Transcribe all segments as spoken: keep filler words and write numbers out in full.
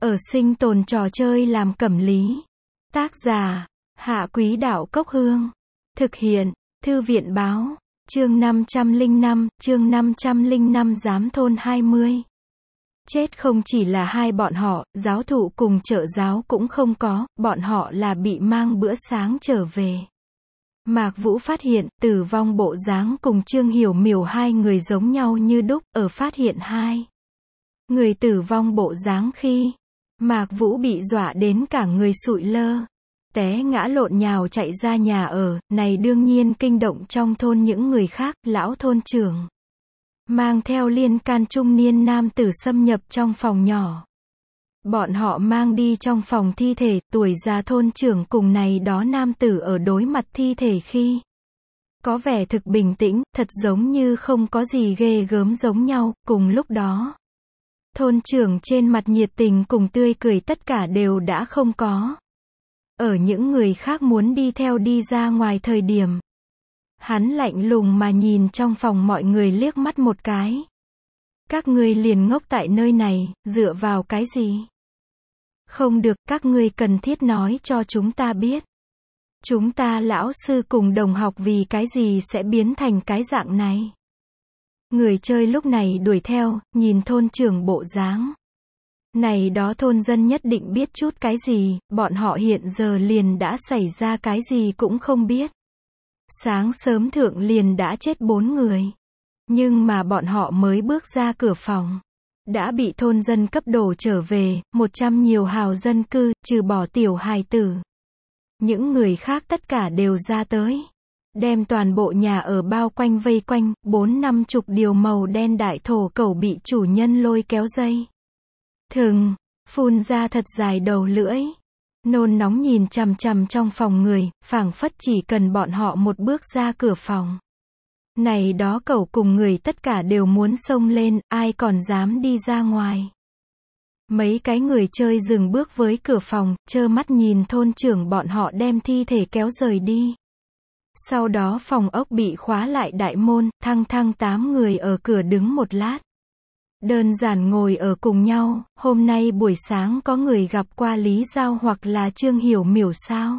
Ở sinh tồn trò chơi làm cẩm lý. Tác giả, Hạ Quý Đạo Cốc Hương. Thực hiện, Thư viện Báo. Chương năm trăm lẻ năm, chương năm trăm lẻ năm giám thôn hai mươi. Chết không chỉ là hai bọn họ, giáo thụ cùng trợ giáo cũng không có, bọn họ là bị mang bữa sáng trở về. Mạc Vũ phát hiện, tử vong bộ dáng cùng Trương Hiểu Miểu hai người giống nhau như đúc, ở phát hiện hai người tử vong bộ dáng khi Mạc Vũ bị dọa đến cả người sụi lơ, té ngã lộn nhào chạy ra nhà ở, này đương nhiên kinh động trong thôn những người khác, lão thôn trưởng mang theo liên can trung niên nam tử xâm nhập trong phòng nhỏ. Bọn họ mang đi trong phòng thi thể, tuổi già thôn trưởng cùng này đó nam tử ở đối mặt thi thể khi có vẻ thực bình tĩnh, thật giống như không có gì ghê gớm giống nhau, cùng lúc đó thôn trưởng trên mặt nhiệt tình cùng tươi cười tất cả đều đã không có. Ở những người khác muốn đi theo đi ra ngoài thời điểm, hắn lạnh lùng mà nhìn trong phòng mọi người liếc mắt một cái. Các ngươi liền ngốc tại nơi này, dựa vào cái gì? Không được, các ngươi cần thiết nói cho chúng ta biết. Chúng ta lão sư cùng đồng học vì cái gì sẽ biến thành cái dạng này? Người chơi lúc này đuổi theo, nhìn thôn trưởng bộ dáng. Này đó thôn dân nhất định biết chút cái gì, bọn họ hiện giờ liền đã xảy ra cái gì cũng không biết. Sáng sớm thượng liền đã chết bốn người. Nhưng mà bọn họ mới bước ra cửa phòng, đã bị thôn dân cấp đổ trở về, một trăm nhiều hào dân cư, trừ bỏ tiểu hài tử. Những người khác tất cả đều ra tới, đem toàn bộ nhà ở bao quanh vây quanh, bốn năm chục điều màu đen đại thổ cẩu bị chủ nhân lôi kéo dây thừng, phun ra thật dài đầu lưỡi. Nôn nóng nhìn chằm chằm trong phòng người, phảng phất chỉ cần bọn họ một bước ra cửa phòng. Này đó cẩu cùng người tất cả đều muốn xông lên, ai còn dám đi ra ngoài. Mấy cái người chơi dừng bước với cửa phòng, trơ mắt nhìn thôn trưởng bọn họ đem thi thể kéo rời đi. Sau đó phòng ốc bị khóa lại đại môn, thăng thăng tám người ở cửa đứng một lát. Đơn giản ngồi ở cùng nhau, hôm nay buổi sáng có người gặp qua Lý Giao hoặc là Trương Hiểu Miểu sao?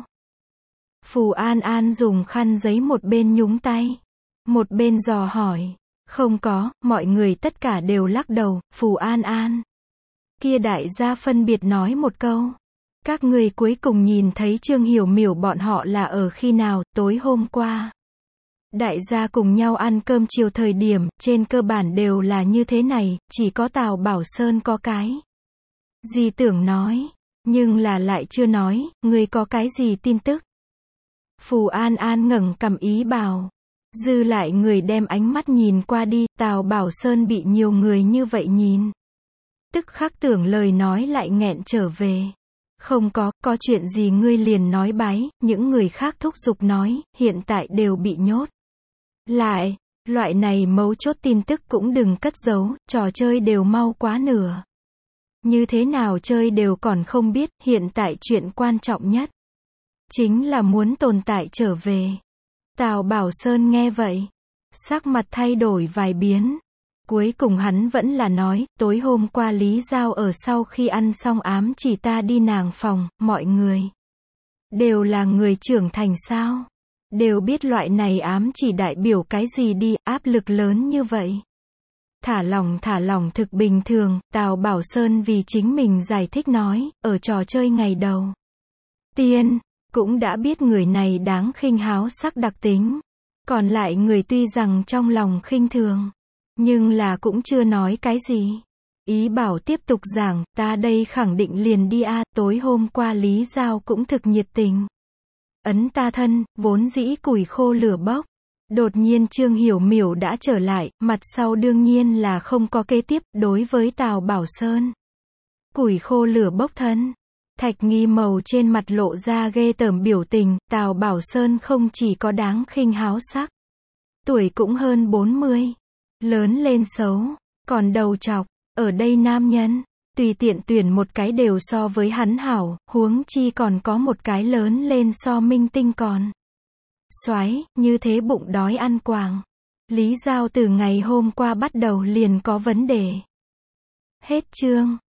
Phù An An dùng khăn giấy một bên nhúng tay, một bên dò hỏi. Không có, mọi người tất cả đều lắc đầu. Phù An An kia đại gia phân biệt nói một câu. Các người cuối cùng nhìn thấy Trương Hiểu Miểu bọn họ là ở khi nào? Tối hôm qua. Đại gia cùng nhau ăn cơm chiều thời điểm, trên cơ bản đều là như thế này, chỉ có Tào Bảo Sơn có cái gì tưởng nói, nhưng là lại chưa nói, người có cái gì tin tức. Phù An An ngẩng cằm ý bảo. Dư lại người đem ánh mắt nhìn qua đi, Tào Bảo Sơn bị nhiều người như vậy nhìn. Tức khắc tưởng lời nói lại nghẹn trở về. Không có, có chuyện gì ngươi liền nói bái, những người khác thúc giục nói, hiện tại đều bị nhốt lại, loại này mấu chốt tin tức cũng đừng cất giấu, trò chơi đều mau quá nửa. Như thế nào chơi đều còn không biết, hiện tại chuyện quan trọng nhất chính là muốn tồn tại trở về. Tào Bảo Sơn nghe vậy, sắc mặt thay đổi vài biến. Cuối cùng hắn vẫn là nói, tối hôm qua Lý Giao ở sau khi ăn xong ám chỉ ta đi nàng phòng, mọi người đều là người trưởng thành sao? Đều biết loại này ám chỉ đại biểu cái gì đi, áp lực lớn như vậy. Thả lỏng thả lỏng thực bình thường, Tào Bảo Sơn vì chính mình giải thích nói, ở trò chơi ngày đầu tiên, cũng đã biết người này đáng khinh háo sắc đặc tính. Còn lại người tuy rằng trong lòng khinh thường, nhưng là cũng chưa nói cái gì. Ý bảo tiếp tục giảng, ta đây khẳng định liền đi a, tối hôm qua Lý Giao cũng thực nhiệt tình. Ấn ta thân, vốn dĩ củi khô lửa bốc. Đột nhiên Trương Hiểu Miểu đã trở lại, mặt sau đương nhiên là không có kế tiếp, đối với Tào Bảo Sơn. Củi khô lửa bốc thân. Thạch Nghi Mầu trên mặt lộ ra ghê tởm biểu tình, Tào Bảo Sơn không chỉ có đáng khinh háo sắc. Tuổi cũng hơn bốn mươi. Lớn lên xấu, còn đầu trọc, ở đây nam nhân, tùy tiện tuyển một cái đều so với hắn hảo, huống chi còn có một cái lớn lên so minh tinh còn soái, như thế bụng đói ăn quàng. Lý Giao từ ngày hôm qua bắt đầu liền có vấn đề. Hết chương.